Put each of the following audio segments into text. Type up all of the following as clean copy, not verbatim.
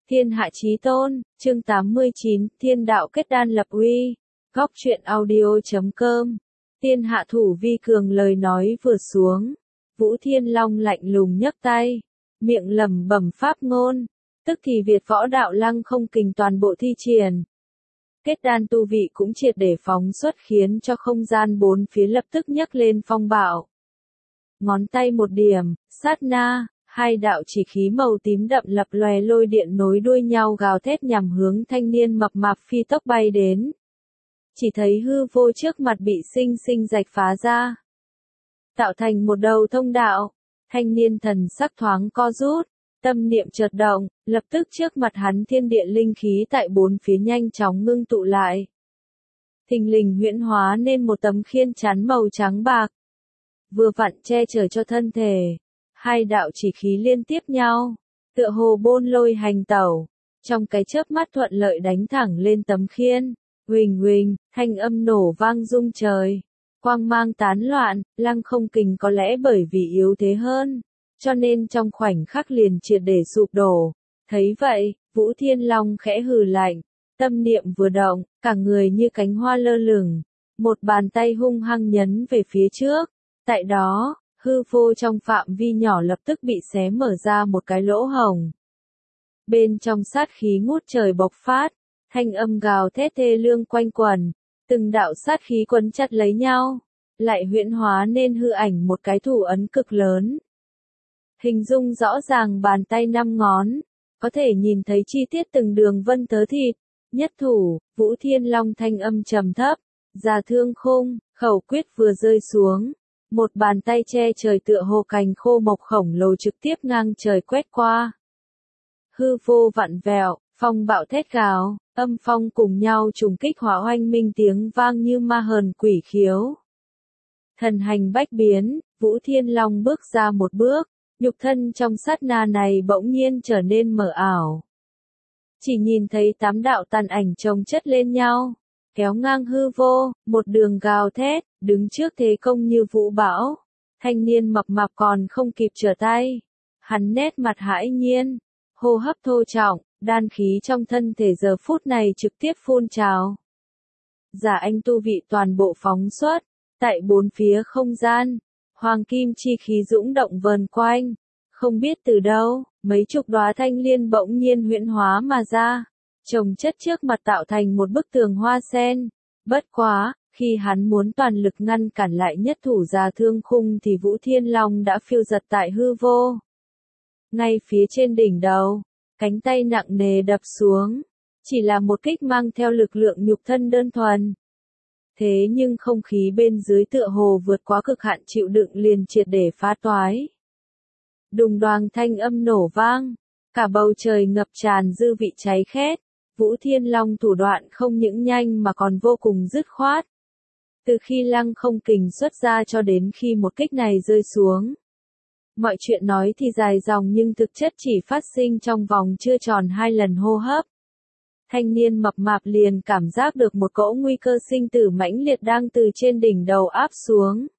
Thiên hạ chí tôn, chương 89, thiên đạo kết đan lập uy. Góc truyện audio.com. Thiên hạ thủ vi cường lời nói vừa xuống. Vũ Thiên Long lạnh lùng nhấc tay. Miệng lẩm bẩm pháp ngôn. Tức thì Việt võ đạo lăng không kình toàn bộ thi triển. Kết đan tu vị cũng triệt để phóng xuất khiến cho không gian bốn phía lập tức nhấc lên phong bạo. Ngón tay một điểm, sát na. Hai đạo chỉ khí màu tím đậm lập lòe lôi điện nối đuôi nhau gào thét nhằm hướng thanh niên mập mạp phi tốc bay đến. Chỉ thấy hư vô trước mặt bị sinh sinh rạch phá ra. Tạo thành một đầu thông đạo. Thanh niên thần sắc thoáng co rút. Tâm niệm chợt động, lập tức trước mặt hắn thiên địa linh khí tại bốn phía nhanh chóng ngưng tụ lại. Thình lình huyễn hóa nên một tấm khiên chắn màu trắng bạc. Vừa vặn che chở cho thân thể. Hai đạo chỉ khí liên tiếp nhau, tựa hồ bôn lôi hành tẩu, trong cái chớp mắt thuận lợi đánh thẳng lên tấm khiên, huỳnh huỳnh, thanh âm nổ vang rung trời, quang mang tán loạn, lăng không kình có lẽ bởi vì yếu thế hơn, cho nên trong khoảnh khắc liền triệt để sụp đổ. Thấy vậy, Vũ Thiên Long khẽ hừ lạnh, tâm niệm vừa động, cả người như cánh hoa lơ lửng, một bàn tay hung hăng nhấn về phía trước, tại đó. Hư vô trong phạm vi nhỏ lập tức bị xé mở ra một cái lỗ hổng. Bên trong sát khí ngút trời bộc phát, thanh âm gào thét thê lương quanh quẩn, từng đạo sát khí quấn chặt lấy nhau, lại huyễn hóa nên hư ảnh một cái thủ ấn cực lớn. Hình dung rõ ràng bàn tay 5 ngón, có thể nhìn thấy chi tiết từng đường vân tớ thịt, nhất thủ, Vũ Thiên Long thanh âm trầm thấp, ra thương khung, khẩu quyết vừa rơi xuống. Một bàn tay che trời tựa hồ cành khô mộc khổng lồ trực tiếp ngang trời quét qua. Hư vô vặn vẹo, phong bạo thét gào, âm phong cùng nhau trùng kích hỏa oanh minh tiếng vang như ma hờn quỷ khiếu. Thần hành bách biến, Vũ Thiên Long bước ra một bước, nhục thân trong sát na này bỗng nhiên trở nên mờ ảo. Chỉ nhìn thấy 8 đạo tàn ảnh chồng chất lên nhau. Kéo ngang hư vô, một đường gào thét, đứng trước thế công như vũ bão. Thanh niên mập mạp còn không kịp trở tay. Hắn nét mặt hãi nhiên, hô hấp thô trọng, đan khí trong thân thể giờ phút này trực tiếp phun trào. Giả anh tu vị toàn bộ phóng xuất, tại bốn phía không gian, hoàng kim chi khí dũng động vờn quanh. Không biết từ đâu, mấy chục đóa thanh liên bỗng nhiên huyễn hóa mà ra. Chồng chất trước mặt tạo thành một bức tường hoa sen. Bất quá, khi hắn muốn toàn lực ngăn cản lại nhất thủ ra thương khung thì Vũ Thiên Long đã phiêu giật tại hư vô. Ngay phía trên đỉnh đầu, cánh tay nặng nề đập xuống. Chỉ là một kích mang theo lực lượng nhục thân đơn thuần. Thế nhưng không khí bên dưới tựa hồ vượt quá cực hạn chịu đựng liền triệt để phá toái. Đùng đoàng thanh âm nổ vang. Cả bầu trời ngập tràn dư vị cháy khét. Vũ Thiên Long thủ đoạn không những nhanh mà còn vô cùng dứt khoát. Từ khi lăng không kình xuất ra cho đến khi một kích này rơi xuống. Mọi chuyện nói thì dài dòng nhưng thực chất chỉ phát sinh trong vòng chưa tròn 2 lần hô hấp. Thanh niên mập mạp liền cảm giác được một cỗ nguy cơ sinh tử mãnh liệt đang từ trên đỉnh đầu áp xuống.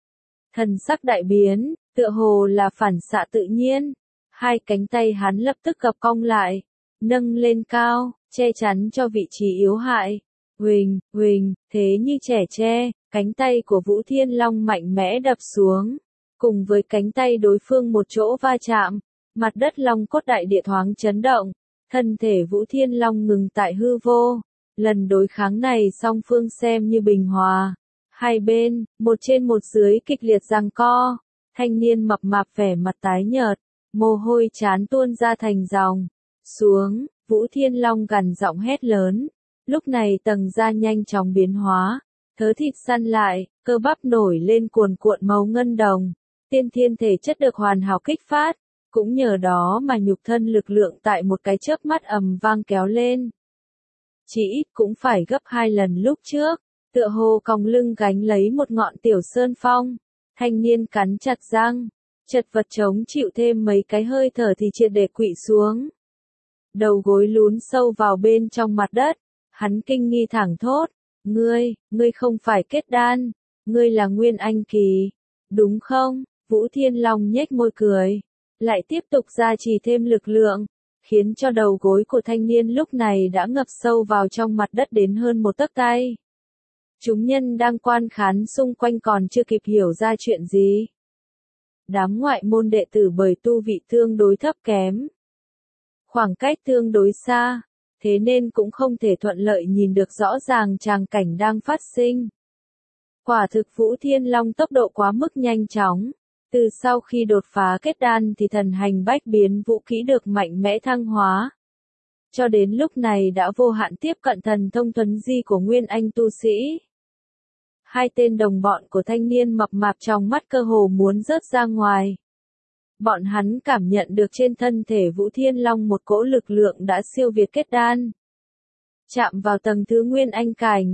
Thần sắc đại biến, tựa hồ là phản xạ tự nhiên. Hai cánh tay hắn lập tức gập cong lại, nâng lên cao. Che chắn cho vị trí yếu hại. Huỳnh, huỳnh, thế như trẻ tre, cánh tay của Vũ Thiên Long mạnh mẽ đập xuống. Cùng với cánh tay đối phương một chỗ va chạm, mặt đất long cốt đại địa thoáng chấn động. Thân thể Vũ Thiên Long ngừng tại hư vô. Lần đối kháng này song phương xem như bình hòa. Hai bên, một trên một dưới kịch liệt giằng co. Thanh niên mập mạp vẻ mặt tái nhợt, mồ hôi trán tuôn ra thành dòng. Xuống. Vũ Thiên Long gằn giọng hét lớn. Lúc này tầng da nhanh chóng biến hóa. Thớ thịt săn lại, cơ bắp nổi lên cuồn cuộn màu ngân đồng. Tiên thiên thể chất được hoàn hảo kích phát. Cũng nhờ đó mà nhục thân lực lượng tại một cái chớp mắt ầm vang kéo lên. Chỉ ít cũng phải gấp 2 lần lúc trước. Tựa hồ còng lưng gánh lấy một ngọn tiểu sơn phong. Thanh niên cắn chặt răng. Chật vật chống chịu thêm mấy cái hơi thở thì triệt để quỵ xuống. Đầu gối lún sâu vào bên trong mặt đất, hắn kinh nghi thẳng thốt, ngươi không phải kết đan, ngươi là Nguyên Anh kỳ, đúng không? Vũ Thiên Long nhếch môi cười, lại tiếp tục gia trì thêm lực lượng, khiến cho đầu gối của thanh niên lúc này đã ngập sâu vào trong mặt đất đến hơn một tấc tay. Chúng nhân đang quan khán xung quanh còn chưa kịp hiểu ra chuyện gì. Đám ngoại môn đệ tử bởi tu vị tương đối thấp kém, khoảng cách tương đối xa, thế nên cũng không thể thuận lợi nhìn được rõ ràng tràng cảnh đang phát sinh. Quả thực Vũ Thiên Long tốc độ quá mức nhanh chóng. Từ sau khi đột phá kết đan thì thần hành bách biến vũ kỹ được mạnh mẽ thăng hóa. Cho đến lúc này đã vô hạn tiếp cận thần thông thuần di của nguyên anh tu sĩ. Hai tên đồng bọn của thanh niên mập mạp trong mắt cơ hồ muốn rớt ra ngoài. Bọn hắn cảm nhận được trên thân thể Vũ Thiên Long một cỗ lực lượng đã siêu việt kết đan. Chạm vào tầng thứ nguyên anh cảnh.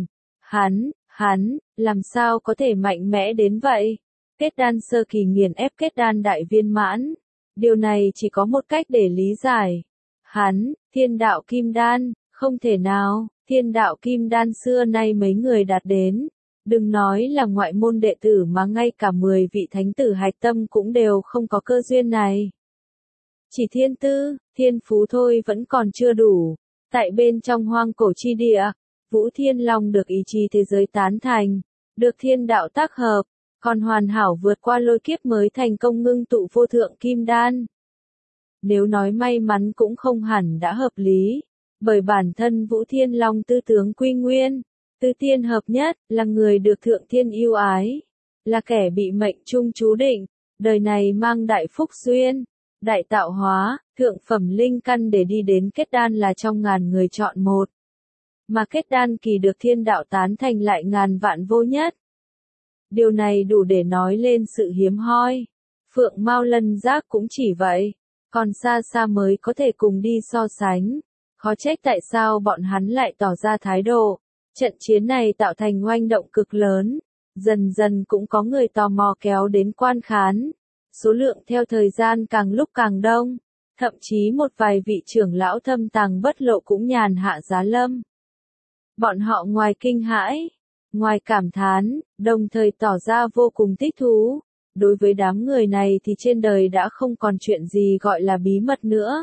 Hắn, làm sao có thể mạnh mẽ đến vậy? Kết đan sơ kỳ nghiền ép kết đan đại viên mãn. Điều này chỉ có một cách để lý giải. Hắn, thiên đạo kim đan, không thể nào, thiên đạo kim đan xưa nay mấy người đạt đến. Đừng nói là ngoại môn đệ tử mà ngay cả 10 vị thánh tử hạch tâm cũng đều không có cơ duyên này. Chỉ thiên tư, thiên phú thôi vẫn còn chưa đủ. Tại bên trong hoang cổ chi địa, Vũ Thiên Long được ý chí thế giới tán thành, được thiên đạo tác hợp, còn hoàn hảo vượt qua lôi kiếp mới thành công ngưng tụ vô thượng kim đan. Nếu nói may mắn cũng không hẳn đã hợp lý, bởi bản thân Vũ Thiên Long tư tướng quy nguyên, tứ tiên hợp nhất, là người được thượng thiên yêu ái, là kẻ bị mệnh trung chú định, đời này mang đại phúc duyên, đại tạo hóa, thượng phẩm linh căn để đi đến kết đan là trong ngàn người chọn một. Mà kết đan kỳ được thiên đạo tán thành lại ngàn vạn vô nhất. Điều này đủ để nói lên sự hiếm hoi. Phượng Mao Lân Giác cũng chỉ vậy, còn xa xa mới có thể cùng đi so sánh. Khó trách tại sao bọn hắn lại tỏ ra thái độ. Trận chiến này tạo thành oanh động cực lớn, dần dần cũng có người tò mò kéo đến quan khán. Số lượng theo thời gian càng lúc càng đông, thậm chí một vài vị trưởng lão thâm tàng bất lộ cũng nhàn hạ giá lâm. Bọn họ ngoài kinh hãi, ngoài cảm thán, đồng thời tỏ ra vô cùng thích thú. Đối với đám người này thì trên đời đã không còn chuyện gì gọi là bí mật nữa.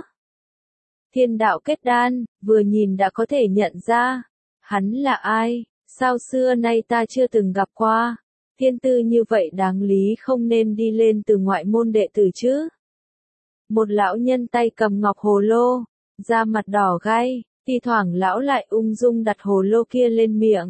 Thiên đạo kết đan, vừa nhìn đã có thể nhận ra. Hắn là ai, sao xưa nay ta chưa từng gặp qua. Thiên tư như vậy đáng lý không nên đi lên từ ngoại môn đệ tử chứ. Một lão nhân tay cầm ngọc hồ lô, da mặt đỏ gay, thi thoảng lão lại ung dung đặt hồ lô kia lên miệng.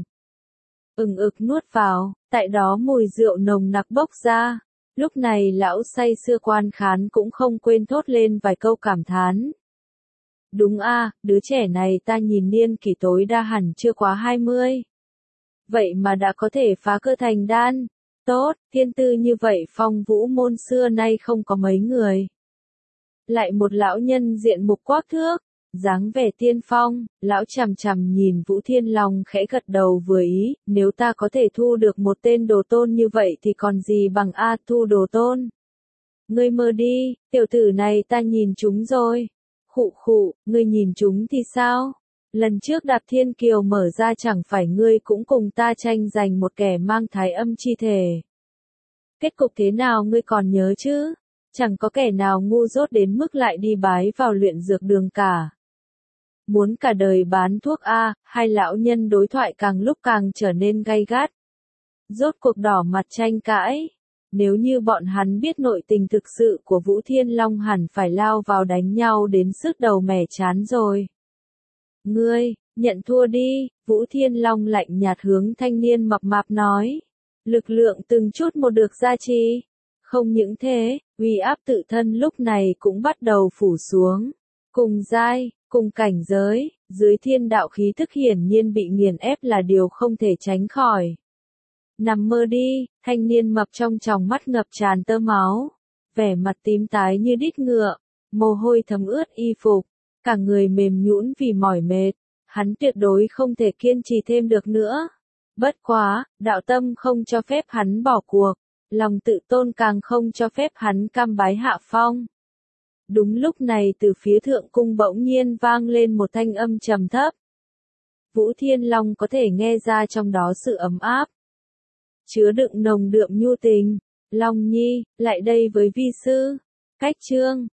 Ực nuốt vào, tại đó mùi rượu nồng nặc bốc ra. Lúc này lão say sưa quan khán cũng không quên thốt lên vài câu cảm thán. Đúng a, đứa trẻ này ta nhìn niên kỷ tối đa hẳn chưa quá 20. Vậy mà đã có thể phá cơ thành đan. Tốt, thiên tư như vậy phong vũ môn xưa nay không có mấy người. Lại một lão nhân diện mục quắc thước, dáng vẻ tiên phong, lão chằm chằm nhìn Vũ Thiên Long khẽ gật đầu vừa ý, nếu ta có thể thu được một tên đồ tôn như vậy thì còn gì bằng a thu đồ tôn. Ngươi mơ đi, tiểu tử này ta nhìn chúng rồi. Khụ, ngươi nhìn chúng thì sao? Lần trước Đạp Thiên Kiều mở ra chẳng phải ngươi cũng cùng ta tranh giành một kẻ mang thái âm chi thể. Kết cục thế nào ngươi còn nhớ chứ? Chẳng có kẻ nào ngu dốt đến mức lại đi bái vào luyện dược đường cả. Muốn cả đời bán thuốc a, hai lão nhân đối thoại càng lúc càng trở nên gay gắt. Rốt cuộc đỏ mặt tranh cãi. Nếu như bọn hắn biết nội tình thực sự của Vũ Thiên Long hẳn phải lao vào đánh nhau đến sức đầu mẻ chán rồi. Ngươi, nhận thua đi, Vũ Thiên Long lạnh nhạt hướng thanh niên mập mạp nói. Lực lượng từng chút một được gia trì. Không những thế, uy áp tự thân lúc này cũng bắt đầu phủ xuống. Cùng giai, cùng cảnh giới, dưới thiên đạo khí thức hiển nhiên bị nghiền ép là điều không thể tránh khỏi. Nằm mơ đi, thanh niên mập trong tròng mắt ngập tràn tơ máu, vẻ mặt tím tái như đít ngựa, mồ hôi thấm ướt y phục, cả người mềm nhũn vì mỏi mệt, hắn tuyệt đối không thể kiên trì thêm được nữa. Bất quá, đạo tâm không cho phép hắn bỏ cuộc, lòng tự tôn càng không cho phép hắn cam bái hạ phong. Đúng lúc này từ phía thượng cung bỗng nhiên vang lên một thanh âm trầm thấp. Vũ Thiên Long có thể nghe ra trong đó sự ấm áp, chứa đựng nồng đượm nhu tình. Long Nhi, lại đây với vi sư. Cách chương